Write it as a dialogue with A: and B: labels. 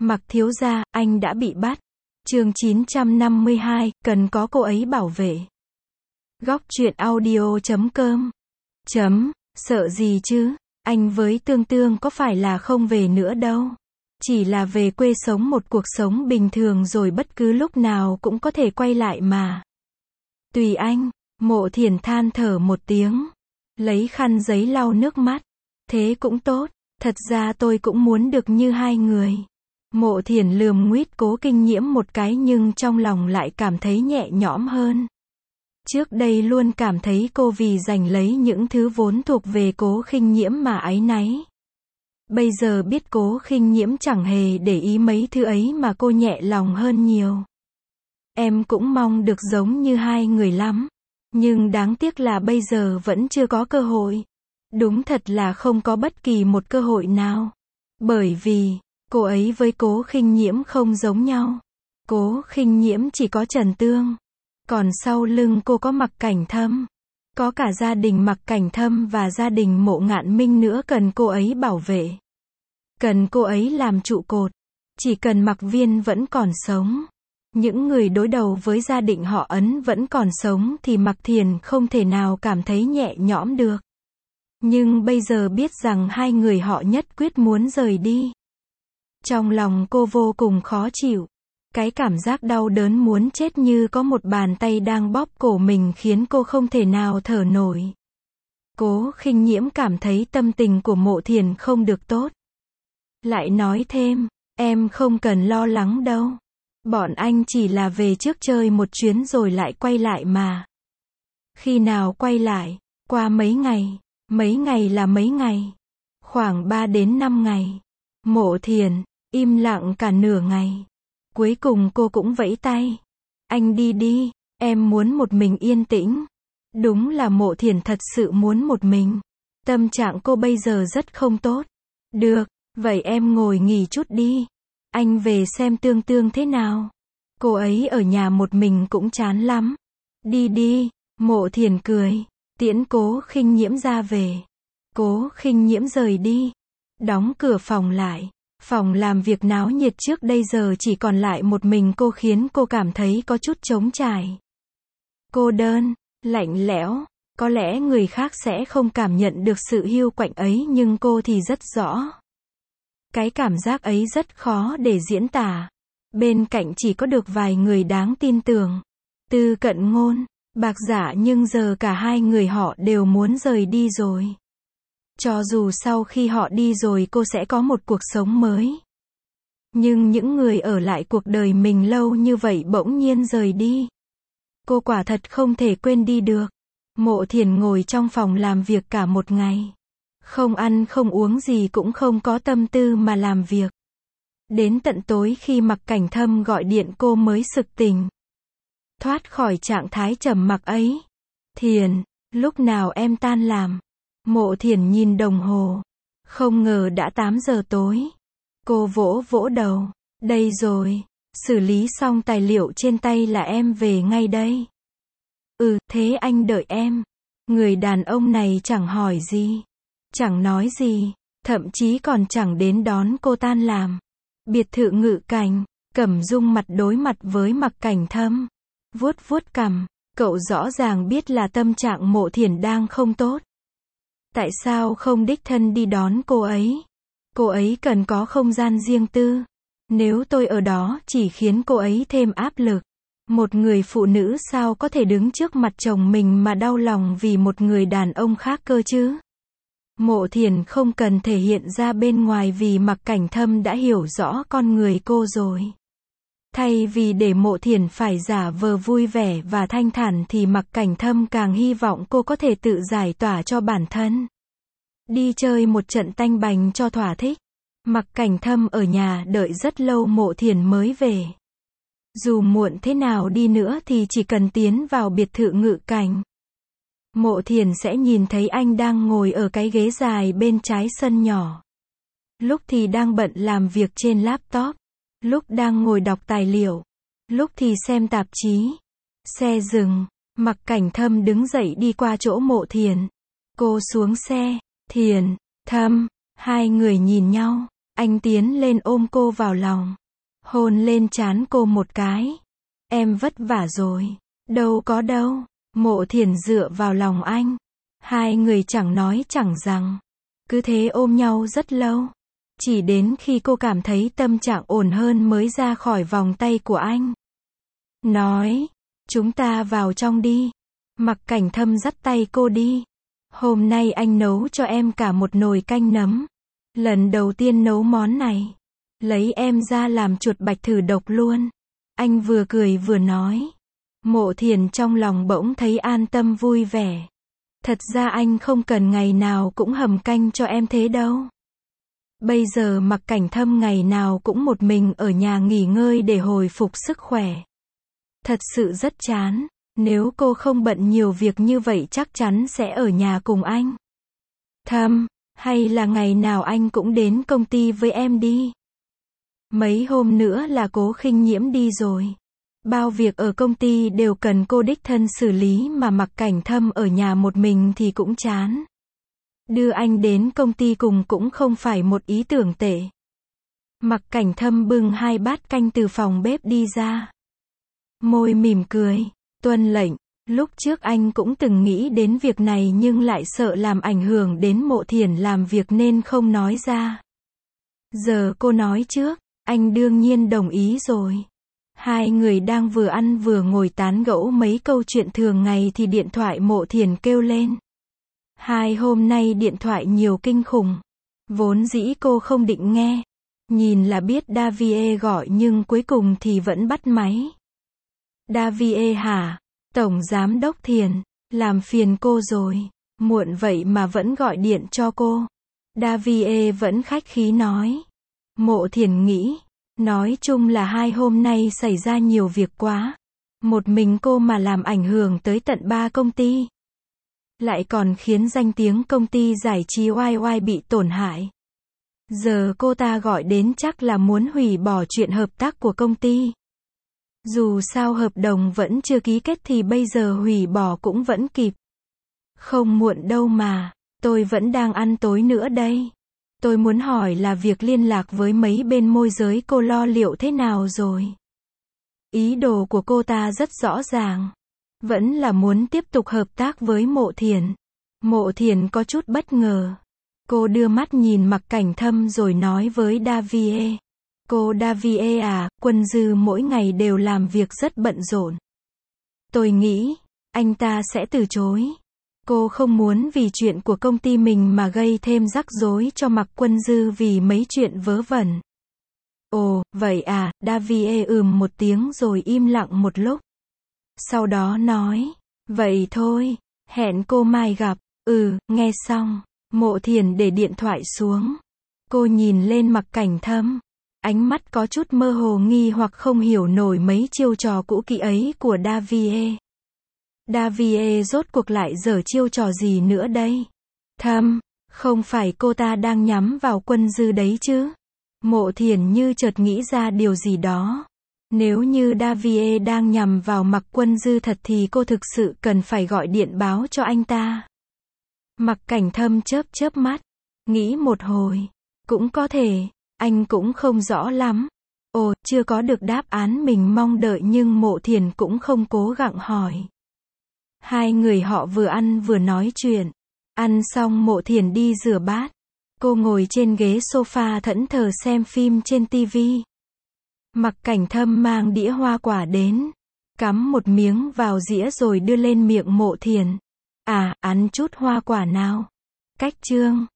A: Mặc thiếu gia, anh đã bị bắt. Chương 952, cần có cô ấy bảo vệ. Góc truyện audio.com. Sợ gì chứ, anh với Tương Tương có phải là không về nữa đâu. Chỉ là về quê sống một cuộc sống bình thường rồi bất cứ lúc nào cũng có thể quay lại mà. Tùy anh, Mộ Thiển than thở một tiếng. Lấy khăn giấy lau nước mắt. Thế cũng tốt, thật ra tôi cũng muốn được như hai người. Mộ Thiển lườm nguýt Cố Kinh Nhiễm một cái nhưng trong lòng lại cảm thấy nhẹ nhõm hơn. Trước đây luôn cảm thấy cô vì giành lấy những thứ vốn thuộc về Cố Kinh Nhiễm mà áy náy. Bây giờ biết Cố Kinh Nhiễm chẳng hề để ý mấy thứ ấy mà cô nhẹ lòng hơn nhiều. Em cũng mong được giống như hai người lắm. Nhưng đáng tiếc là bây giờ vẫn chưa có cơ hội. Đúng thật là không có bất kỳ một cơ hội nào. Bởi vì, cô ấy với Cố Kinh Nhiễm không giống nhau. Cố Kinh Nhiễm chỉ có Trần Tương. Còn sau lưng cô có Mặc Cảnh Thâm. Có cả gia đình Mặc Cảnh Thâm và gia đình Mộ Ngạn Minh nữa cần cô ấy bảo vệ. Cần cô ấy làm trụ cột. Chỉ cần Mặc Viên vẫn còn sống. Những người đối đầu với gia đình họ Ấn vẫn còn sống thì Mặc Thiền không thể nào cảm thấy nhẹ nhõm được. Nhưng bây giờ biết rằng hai người họ nhất quyết muốn rời đi. Trong lòng cô vô cùng khó chịu. Cái cảm giác đau đớn muốn chết như có một bàn tay đang bóp cổ mình khiến cô không thể nào thở nổi. Cố Kinh Nhiễm cảm thấy tâm tình của Mộ Thiền không được tốt. Lại nói thêm, em không cần lo lắng đâu. Bọn anh chỉ là về trước chơi một chuyến rồi lại quay lại mà. Khi nào quay lại? Qua mấy ngày? Mấy ngày là mấy ngày? Khoảng 3 đến 5 ngày. Mộ Thiền im lặng cả nửa ngày. Cuối cùng cô cũng vẫy tay. Anh đi đi, em muốn một mình yên tĩnh. Đúng là Mộ Thiền thật sự muốn một mình. Tâm trạng cô bây giờ rất không tốt. Được, vậy em ngồi nghỉ chút đi. Anh về xem Tương Tương thế nào. Cô ấy ở nhà một mình cũng chán lắm. Đi đi, Mộ Thiền cười. Tiễn Cố Kinh Nhiễm ra về. Cố Kinh Nhiễm rời đi. Đóng cửa phòng lại. Phòng làm việc náo nhiệt trước đây giờ chỉ còn lại một mình cô khiến cô cảm thấy có chút trống trải. Cô đơn, lạnh lẽo. Có lẽ người khác sẽ không cảm nhận được sự hiu quạnh ấy nhưng cô thì rất rõ. Cái cảm giác ấy rất khó để diễn tả. Bên cạnh chỉ có được vài người đáng tin tưởng. Tư Cận Ngôn, Bạc Giả nhưng giờ cả hai người họ đều muốn rời đi rồi. Cho dù sau khi họ đi rồi cô sẽ có một cuộc sống mới. Nhưng những người ở lại cuộc đời mình lâu như vậy bỗng nhiên rời đi. Cô quả thật không thể quên đi được. Mộ Thiền ngồi trong phòng làm việc cả một ngày. Không ăn không uống gì cũng không có tâm tư mà làm việc. Đến tận tối khi Mặc Cảnh Thâm gọi điện cô mới sực tỉnh. Thoát khỏi trạng thái trầm mặc ấy. Thiền, lúc nào em tan làm? Mộ Thiền nhìn đồng hồ. Không ngờ đã 8 giờ tối. Cô vỗ vỗ đầu. Đây rồi. Xử lý xong tài liệu trên tay là em về ngay đây. Thế anh đợi em. Người đàn ông này chẳng hỏi gì. Chẳng nói gì. Thậm chí còn chẳng đến đón cô tan làm. Biệt thự Ngự Cảnh. Cẩm Dung mặt đối mặt với Mặc Cảnh Thâm. Vuốt vuốt cằm. Cậu rõ ràng biết là tâm trạng Mộ Thiền đang không tốt. Tại sao không đích thân đi đón cô ấy? Cô ấy cần có không gian riêng tư. Nếu tôi ở đó chỉ khiến cô ấy thêm áp lực. Một người phụ nữ sao có thể đứng trước mặt chồng mình mà đau lòng vì một người đàn ông khác cơ chứ? Mộ Thiền không cần thể hiện ra bên ngoài vì Mặc Cảnh Thâm đã hiểu rõ con người cô rồi. Thay vì để Mộ Thiền phải giả vờ vui vẻ và thanh thản thì Mặc Cảnh Thâm càng hy vọng cô có thể tự giải tỏa cho bản thân. Đi chơi một trận tanh bành cho thỏa thích. Mặc Cảnh Thâm ở nhà đợi rất lâu Mộ Thiền mới về. Dù muộn thế nào đi nữa thì chỉ cần tiến vào biệt thự Ngự Cảnh. Mộ Thiền sẽ nhìn thấy anh đang ngồi ở cái ghế dài bên trái sân nhỏ. Lúc thì đang bận làm việc trên laptop. Lúc đang ngồi đọc tài liệu. Lúc thì xem tạp chí. Xe dừng. Mặc Cảnh Thâm đứng dậy đi qua chỗ Mộ Thiền. Cô xuống xe. Thiền, Thâm. Hai người nhìn nhau. Anh tiến lên ôm cô vào lòng, hôn lên trán cô một cái. Em vất vả rồi. Đâu có đâu. Mộ Thiển dựa vào lòng anh. Hai người chẳng nói chẳng rằng. Cứ thế ôm nhau rất lâu. Chỉ đến khi cô cảm thấy tâm trạng ổn hơn mới ra khỏi vòng tay của anh. Nói, chúng ta vào trong đi. Mặc Cảnh Thâm dắt tay cô đi. Hôm nay anh nấu cho em cả một nồi canh nấm. Lần đầu tiên nấu món này. Lấy em ra làm chuột bạch thử độc luôn. Anh vừa cười vừa nói. Mộ Thiển trong lòng bỗng thấy an tâm vui vẻ. Thật ra anh không cần ngày nào cũng hầm canh cho em thế đâu. Bây giờ Mặc Cảnh Thâm ngày nào cũng một mình ở nhà nghỉ ngơi để hồi phục sức khỏe. Thật sự rất chán. Nếu cô không bận nhiều việc như vậy chắc chắn sẽ ở nhà cùng anh. Thâm, hay là ngày nào anh cũng đến công ty với em đi. Mấy hôm nữa là Cố Khinh Nhiễm đi rồi. Bao việc ở công ty đều cần cô đích thân xử lý mà Mặc Cảnh Thâm ở nhà một mình thì cũng chán. Đưa anh đến công ty cùng cũng không phải một ý tưởng tệ. Mặc Cảnh Thâm bưng 2 bát canh từ phòng bếp đi ra. Môi mỉm cười, tuân lệnh. Lúc trước anh cũng từng nghĩ đến việc này nhưng lại sợ làm ảnh hưởng đến Mộ Thiển làm việc nên không nói ra. Giờ cô nói trước, anh đương nhiên đồng ý rồi. Hai người đang vừa ăn vừa ngồi tán gẫu mấy câu chuyện thường ngày thì điện thoại Mộ Thiển kêu lên. Hai hôm nay điện thoại nhiều kinh khủng. Vốn dĩ cô không định nghe. Nhìn là biết Davie gọi nhưng cuối cùng thì vẫn bắt máy. Davie hả? Tổng Giám đốc Thiển, làm phiền cô rồi. Muộn vậy mà vẫn gọi điện cho cô. Davie vẫn khách khí nói. Mộ Thiển nghĩ. Nói chung là 2 hôm nay xảy ra nhiều việc quá. Một mình cô mà làm ảnh hưởng tới tận 3 công ty. Lại còn khiến danh tiếng công ty giải trí YY bị tổn hại. Giờ cô ta gọi đến chắc là muốn hủy bỏ chuyện hợp tác của công ty. Dù sao hợp đồng vẫn chưa ký kết thì bây giờ hủy bỏ cũng vẫn kịp. Không muộn đâu mà, tôi vẫn đang ăn tối nữa đây. Tôi muốn hỏi là việc liên lạc với mấy bên môi giới cô lo liệu thế nào rồi? Ý đồ của cô ta rất rõ ràng. Vẫn là muốn tiếp tục hợp tác với Mộ Thiển. Mộ Thiển có chút bất ngờ. Cô đưa mắt nhìn Mặc Cảnh Thâm rồi nói với Davie. Cô Davie à, Quân Dư mỗi ngày đều làm việc rất bận rộn. Tôi nghĩ, anh ta sẽ từ chối. Cô không muốn vì chuyện của công ty mình mà gây thêm rắc rối cho Mặc Quân Dư vì mấy chuyện vớ vẩn. Ồ, vậy à, Davie một tiếng rồi im lặng một lúc. Sau đó nói, vậy thôi, hẹn cô mai gặp. Nghe xong, Mộ Thiển để điện thoại xuống. Cô nhìn lên Mặc Cảnh Thâm. Ánh mắt có chút mơ hồ nghi hoặc không hiểu nổi mấy chiêu trò cũ kỹ ấy của Davie. Davie rốt cuộc lại giở chiêu trò gì nữa đây? Thâm, không phải cô ta đang nhắm vào Quân Dư đấy chứ? Mộ Thiển như chợt nghĩ ra điều gì đó. Nếu như Davie đang nhằm vào Mặc Quân Dư thật thì cô thực sự cần phải gọi điện báo cho anh ta. Mặc Cảnh Thâm chớp mắt. Nghĩ một hồi. Cũng có thể. Anh cũng không rõ lắm. Ồ, chưa có được đáp án mình mong đợi nhưng Mộ Thiển cũng không cố gắng hỏi. Hai người họ vừa ăn vừa nói chuyện. Ăn xong Mộ Thiển đi rửa bát. Cô ngồi trên ghế sofa thẫn thờ xem phim trên tivi. Mặc Cảnh Thâm mang đĩa hoa quả đến. Cắm một miếng vào dĩa rồi đưa lên miệng Mộ Thiển. À, ăn chút hoa quả nào. Cách chương.